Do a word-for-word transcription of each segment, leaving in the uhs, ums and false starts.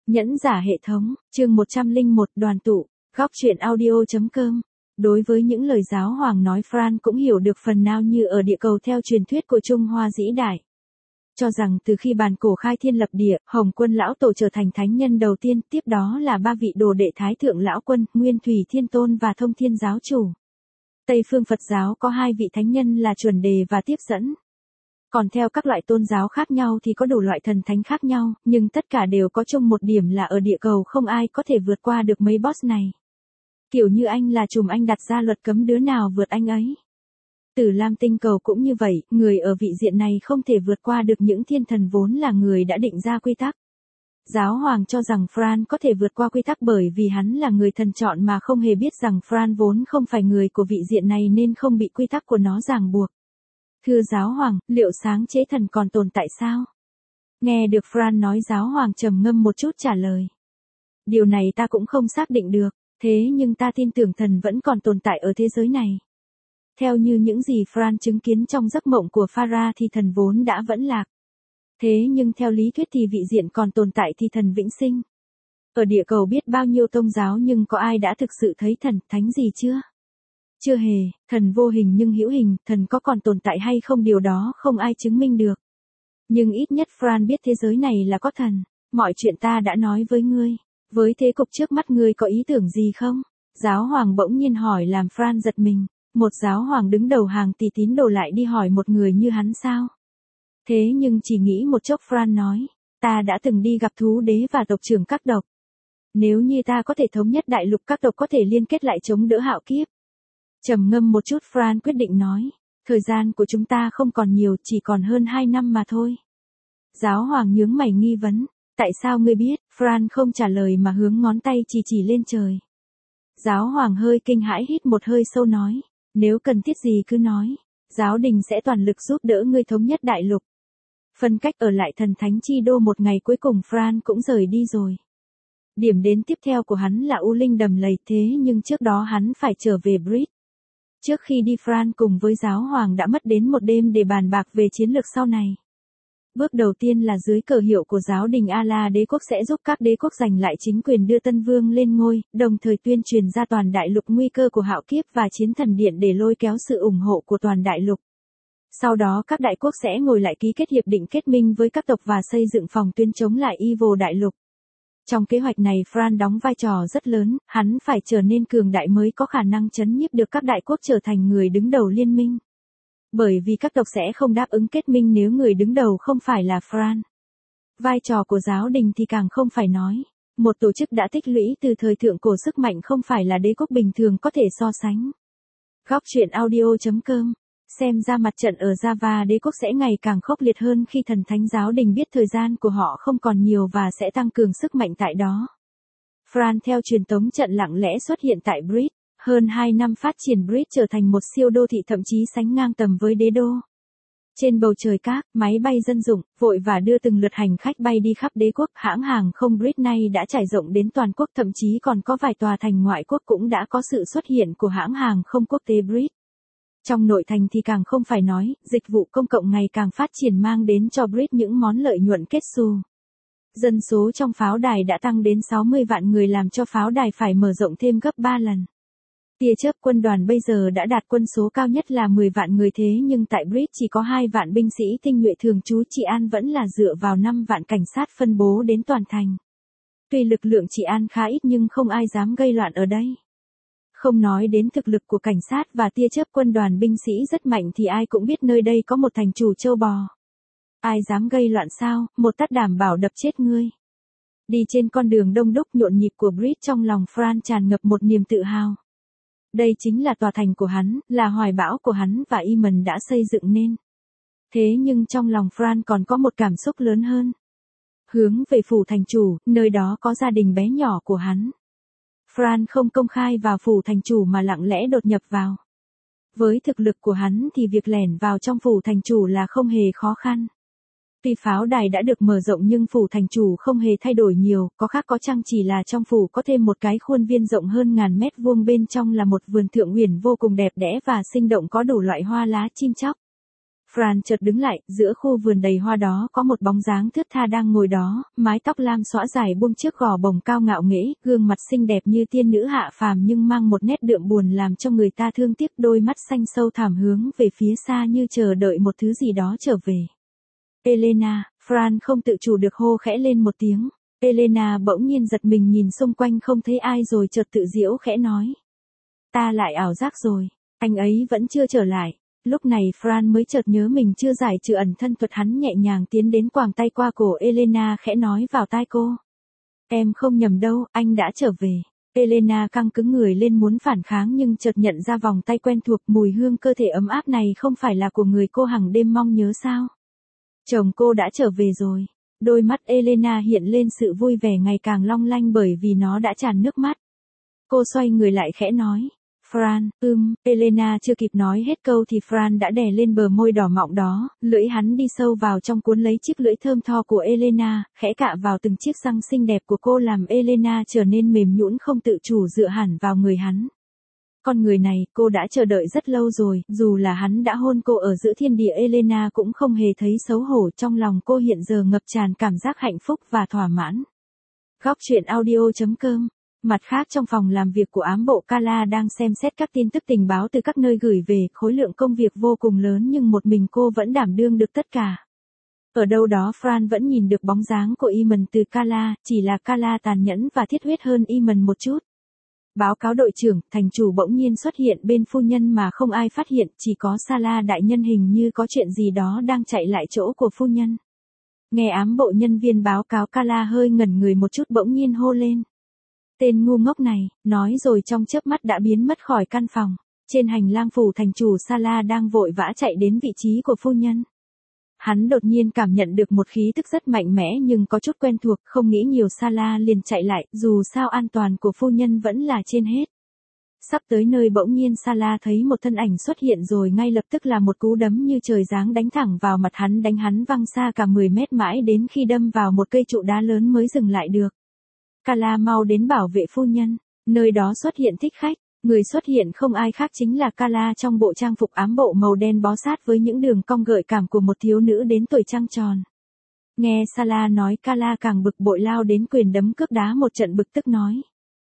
Nhẫn giả hệ thống, chương một trăm lẻ một đoàn tụ, góc truyện audio.com. Đối với những lời giáo hoàng nói, Fran cũng hiểu được phần nào như ở địa cầu theo truyền thuyết của Trung Hoa dĩ đại. Cho rằng từ khi bàn cổ khai thiên lập địa, Hồng Quân lão tổ trở thành thánh nhân đầu tiên, tiếp đó là ba vị đồ đệ Thái thượng lão quân, Nguyên Thủy Thiên Tôn và Thông Thiên giáo chủ. Tây phương Phật giáo có hai vị thánh nhân là chuẩn đề và tiếp dẫn. Còn theo các loại tôn giáo khác nhau thì có đủ loại thần thánh khác nhau, nhưng tất cả đều có chung một điểm là ở địa cầu không ai có thể vượt qua được mấy boss này. Kiểu như anh là trùm, anh đặt ra luật cấm đứa nào vượt anh ấy. Tử Lam tinh cầu cũng như vậy, người ở vị diện này không thể vượt qua được những thiên thần vốn là người đã định ra quy tắc. Giáo hoàng cho rằng Fran có thể vượt qua quy tắc bởi vì hắn là người thần chọn mà không hề biết rằng Fran vốn không phải người của vị diện này nên không bị quy tắc của nó ràng buộc. Thưa giáo hoàng, liệu sáng chế thần còn tồn tại sao? Nghe được Fran nói, giáo hoàng trầm ngâm một chút trả lời. Điều này ta cũng không xác định được, thế nhưng ta tin tưởng thần vẫn còn tồn tại ở thế giới này. Theo như những gì Fran chứng kiến trong giấc mộng của Farah thì thần vốn đã vẫn lạc. Thế nhưng theo lý thuyết thì vị diện còn tồn tại thì thần vĩnh sinh. Ở địa cầu biết bao nhiêu tôn giáo nhưng có ai đã thực sự thấy thần, thánh gì chưa? Chưa hề, thần vô hình nhưng hữu hình, thần có còn tồn tại hay không điều đó không ai chứng minh được. Nhưng ít nhất Fran biết thế giới này là có thần, mọi chuyện ta đã nói với ngươi. Với thế cục trước mắt ngươi có ý tưởng gì không? Giáo hoàng bỗng nhiên hỏi làm Fran giật mình, một giáo hoàng đứng đầu hàng tỷ tín đồ lại đi hỏi một người như hắn sao? Thế nhưng chỉ nghĩ một chốc Fran nói, ta đã từng đi gặp thú đế và tộc trưởng các tộc. Nếu như ta có thể thống nhất đại lục các tộc có thể liên kết lại chống đỡ hạo kiếp. Trầm ngâm một chút Fran quyết định nói, thời gian của chúng ta không còn nhiều, chỉ còn hơn hai năm mà thôi. Giáo hoàng nhướng mày nghi vấn, tại sao ngươi biết? Fran không trả lời mà hướng ngón tay chỉ chỉ lên trời. Giáo hoàng hơi kinh hãi hít một hơi sâu nói, nếu cần thiết gì cứ nói, giáo đình sẽ toàn lực giúp đỡ ngươi thống nhất đại lục. Phân cách ở lại thần thánh chi đô một ngày cuối cùng Fran cũng rời đi rồi. Điểm đến tiếp theo của hắn là U Linh đầm lầy, thế nhưng trước đó hắn phải trở về Brit. Trước khi đi Fran cùng với giáo hoàng đã mất đến một đêm để bàn bạc về chiến lược sau này. Bước đầu tiên là dưới cờ hiệu của giáo đình A-la đế quốc sẽ giúp các đế quốc giành lại chính quyền đưa Tân Vương lên ngôi, đồng thời tuyên truyền ra toàn đại lục nguy cơ của hạo kiếp và chiến thần điện để lôi kéo sự ủng hộ của toàn đại lục. Sau đó các đại quốc sẽ ngồi lại ký kết hiệp định kết minh với các tộc và xây dựng phòng tuyến chống lại Evil đại lục. Trong kế hoạch này Fran đóng vai trò rất lớn, hắn phải trở nên cường đại mới có khả năng trấn nhiếp được các đại quốc trở thành người đứng đầu liên minh. Bởi vì các tộc sẽ không đáp ứng kết minh nếu người đứng đầu không phải là Fran. Vai trò của giáo đình thì càng không phải nói. Một tổ chức đã tích lũy từ thời thượng cổ sức mạnh không phải là đế quốc bình thường có thể so sánh. Góc truyện audio.com. Xem ra mặt trận ở Java đế quốc sẽ ngày càng khốc liệt hơn khi thần thánh giáo đình biết thời gian của họ không còn nhiều và sẽ tăng cường sức mạnh tại đó. Fran theo truyền tống trận lặng lẽ xuất hiện tại Brit. Hơn hai năm phát triển Brit trở thành một siêu đô thị thậm chí sánh ngang tầm với đế đô. Trên bầu trời các máy bay dân dụng, vội và đưa từng lượt hành khách bay đi khắp đế quốc. Hãng hàng không Brit nay đã trải rộng đến toàn quốc, thậm chí còn có vài tòa thành ngoại quốc cũng đã có sự xuất hiện của hãng hàng không quốc tế Brit. Trong nội thành thì càng không phải nói, dịch vụ công cộng ngày càng phát triển mang đến cho Brit những món lợi nhuận kết xù. Dân số trong pháo đài đã tăng đến sáu mươi vạn người làm cho pháo đài phải mở rộng thêm gấp ba lần. Tia chớp quân đoàn bây giờ đã đạt quân số cao nhất là mười vạn người, thế nhưng tại Brit chỉ có hai vạn binh sĩ tinh nhuệ thường trú trị an vẫn là dựa vào năm vạn cảnh sát phân bố đến toàn thành. Tuy lực lượng trị an khá ít nhưng không ai dám gây loạn ở đây. Không nói đến thực lực của cảnh sát và tia chớp quân đoàn binh sĩ rất mạnh thì ai cũng biết nơi đây có một thành chủ châu bò. Ai dám gây loạn sao, một tát đảm bảo đập chết ngươi. Đi trên con đường đông đúc nhộn nhịp của Brit, trong lòng Fran tràn ngập một niềm tự hào. Đây chính là tòa thành của hắn, là hoài bão của hắn và Eamon đã xây dựng nên. Thế nhưng trong lòng Fran còn có một cảm xúc lớn hơn. Hướng về phủ thành chủ, nơi đó có gia đình bé nhỏ của hắn. Fran không công khai vào phủ thành chủ mà lặng lẽ đột nhập vào. Với thực lực của hắn thì việc lẻn vào trong phủ thành chủ là không hề khó khăn. Tuy pháo đài đã được mở rộng nhưng phủ thành chủ không hề thay đổi nhiều, có khác có chăng chỉ là trong phủ có thêm một cái khuôn viên rộng hơn ngàn mét vuông, bên trong là một vườn thượng uyển vô cùng đẹp đẽ và sinh động có đủ loại hoa lá chim chóc. Fran chợt đứng lại, giữa khu vườn đầy hoa đó có một bóng dáng thướt tha đang ngồi đó, mái tóc lam xõa dài buông trước gò bồng cao ngạo nghễ, gương mặt xinh đẹp như tiên nữ hạ phàm nhưng mang một nét đượm buồn làm cho người ta thương tiếc, đôi mắt xanh sâu thẳm hướng về phía xa như chờ đợi một thứ gì đó trở về. Elena, Fran không tự chủ được hô khẽ lên một tiếng. Elena bỗng nhiên giật mình nhìn xung quanh không thấy ai rồi chợt tự giễu khẽ nói. Ta lại ảo giác rồi, anh ấy vẫn chưa trở lại. Lúc này Fran mới chợt nhớ mình chưa giải trừ ẩn thân thuật, hắn nhẹ nhàng tiến đến quàng tay qua cổ Elena khẽ nói vào tai cô. Em không nhầm đâu, anh đã trở về. Elena căng cứng người lên muốn phản kháng nhưng chợt nhận ra vòng tay quen thuộc, mùi hương cơ thể ấm áp này không phải là của người cô hằng đêm mong nhớ sao. Chồng cô đã trở về rồi. Đôi mắt Elena hiện lên sự vui vẻ ngày càng long lanh bởi vì nó đã tràn nước mắt. Cô xoay người lại khẽ nói. Fran, ưm, Elena chưa kịp nói hết câu thì Fran đã đè lên bờ môi đỏ mọng đó, lưỡi hắn đi sâu vào trong cuốn lấy chiếc lưỡi thơm tho của Elena, khẽ cạ vào từng chiếc răng xinh đẹp của cô làm Elena trở nên mềm nhũn không tự chủ dựa hẳn vào người hắn. Con người này, cô đã chờ đợi rất lâu rồi, dù là hắn đã hôn cô ở giữa thiên địa Elena cũng không hề thấy xấu hổ, trong lòng cô hiện giờ ngập tràn cảm giác hạnh phúc và thỏa mãn. Góc truyện audio chấm com. Mặt khác trong phòng làm việc của ám bộ Kala đang xem xét các tin tức tình báo từ các nơi gửi về, khối lượng công việc vô cùng lớn nhưng một mình cô vẫn đảm đương được tất cả. Ở đâu đó Fran vẫn nhìn được bóng dáng của Eamon từ Kala, chỉ là Kala tàn nhẫn và thiết huyết hơn Eamon một chút. Báo cáo đội trưởng, thành chủ bỗng nhiên xuất hiện bên phu nhân mà không ai phát hiện, chỉ có Sala đại nhân hình như có chuyện gì đó đang chạy lại chỗ của phu nhân. Nghe ám bộ nhân viên báo cáo, Kala hơi ngẩn người một chút bỗng nhiên hô lên. Tên ngu ngốc này, nói rồi trong chớp mắt đã biến mất khỏi căn phòng. Trên hành lang phủ thành chủ Sala đang vội vã chạy đến vị trí của phu nhân. Hắn đột nhiên cảm nhận được một khí tức rất mạnh mẽ nhưng có chút quen thuộc, không nghĩ nhiều Sala liền chạy lại, dù sao an toàn của phu nhân vẫn là trên hết. Sắp tới nơi bỗng nhiên Sala thấy một thân ảnh xuất hiện rồi ngay lập tức là một cú đấm như trời giáng đánh thẳng vào mặt hắn, đánh hắn văng xa cả mười mét mãi đến khi đâm vào một cây trụ đá lớn mới dừng lại được. Kala mau đến bảo vệ phu nhân, nơi đó xuất hiện thích khách, người xuất hiện không ai khác chính là Kala trong bộ trang phục ám bộ màu đen bó sát với những đường cong gợi cảm của một thiếu nữ đến tuổi trăng tròn. Nghe Sala nói Kala càng bực bội lao đến quyền đấm cước đá một trận bực tức nói.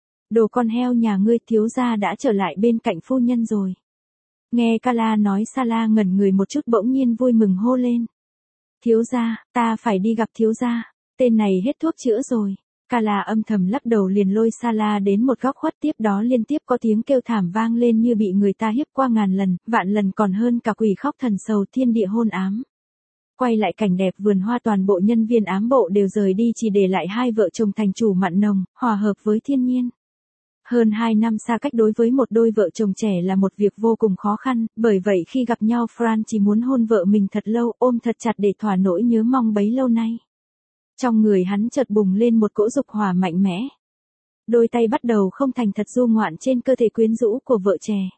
Đồ con heo nhà ngươi, thiếu gia đã trở lại bên cạnh phu nhân rồi. Nghe Kala nói Sala ngẩn người một chút bỗng nhiên vui mừng hô lên. Thiếu gia, ta phải đi gặp thiếu gia, tên này hết thuốc chữa rồi. Kala âm thầm lắc đầu liền lôi Sala đến một góc khuất, tiếp đó liên tiếp có tiếng kêu thảm vang lên như bị người ta hiếp qua ngàn lần, vạn lần còn hơn cả quỷ khóc thần sầu thiên địa hôn ám. Quay lại cảnh đẹp vườn hoa, toàn bộ nhân viên ám bộ đều rời đi chỉ để lại hai vợ chồng thành chủ mặn nồng, hòa hợp với thiên nhiên. Hơn hai năm xa cách đối với một đôi vợ chồng trẻ là một việc vô cùng khó khăn, bởi vậy khi gặp nhau Fran chỉ muốn hôn vợ mình thật lâu, ôm thật chặt để thỏa nỗi nhớ mong bấy lâu nay. Trong người hắn chợt bùng lên một cỗ dục hỏa mạnh mẽ. Đôi tay bắt đầu không thành thật du ngoạn trên cơ thể quyến rũ của vợ trẻ.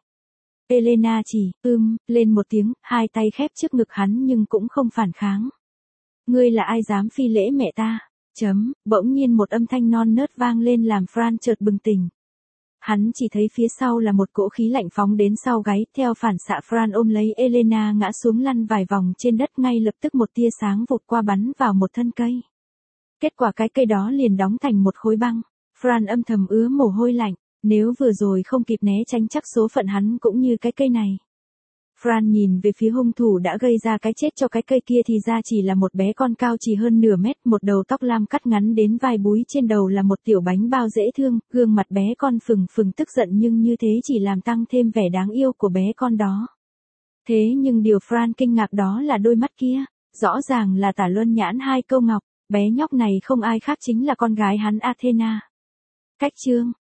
Elena chỉ, ưm, lên một tiếng, hai tay khép trước ngực hắn nhưng cũng không phản kháng. Ngươi là ai dám phi lễ mẹ ta? Chấm, bỗng nhiên một âm thanh non nớt vang lên làm Fran chợt bừng tỉnh. Hắn chỉ thấy phía sau là một cỗ khí lạnh phóng đến sau gáy, theo phản xạ Fran ôm lấy Elena ngã xuống lăn vài vòng trên đất, ngay lập tức một tia sáng vụt qua bắn vào một thân cây. Kết quả cái cây đó liền đóng thành một khối băng. Fran âm thầm ứa mồ hôi lạnh, nếu vừa rồi không kịp né tránh chắc số phận hắn cũng như cái cây này. Fran nhìn về phía hung thủ đã gây ra cái chết cho cái cây kia thì ra chỉ là một bé con cao chỉ hơn nửa mét, một đầu tóc lam cắt ngắn đến vai búi, trên đầu là một tiểu bánh bao dễ thương, gương mặt bé con phừng phừng tức giận nhưng như thế chỉ làm tăng thêm vẻ đáng yêu của bé con đó. Thế nhưng điều Fran kinh ngạc đó là đôi mắt kia, rõ ràng là tả luân nhãn hai câu ngọc, bé nhóc này không ai khác chính là con gái hắn Athena. Cách chương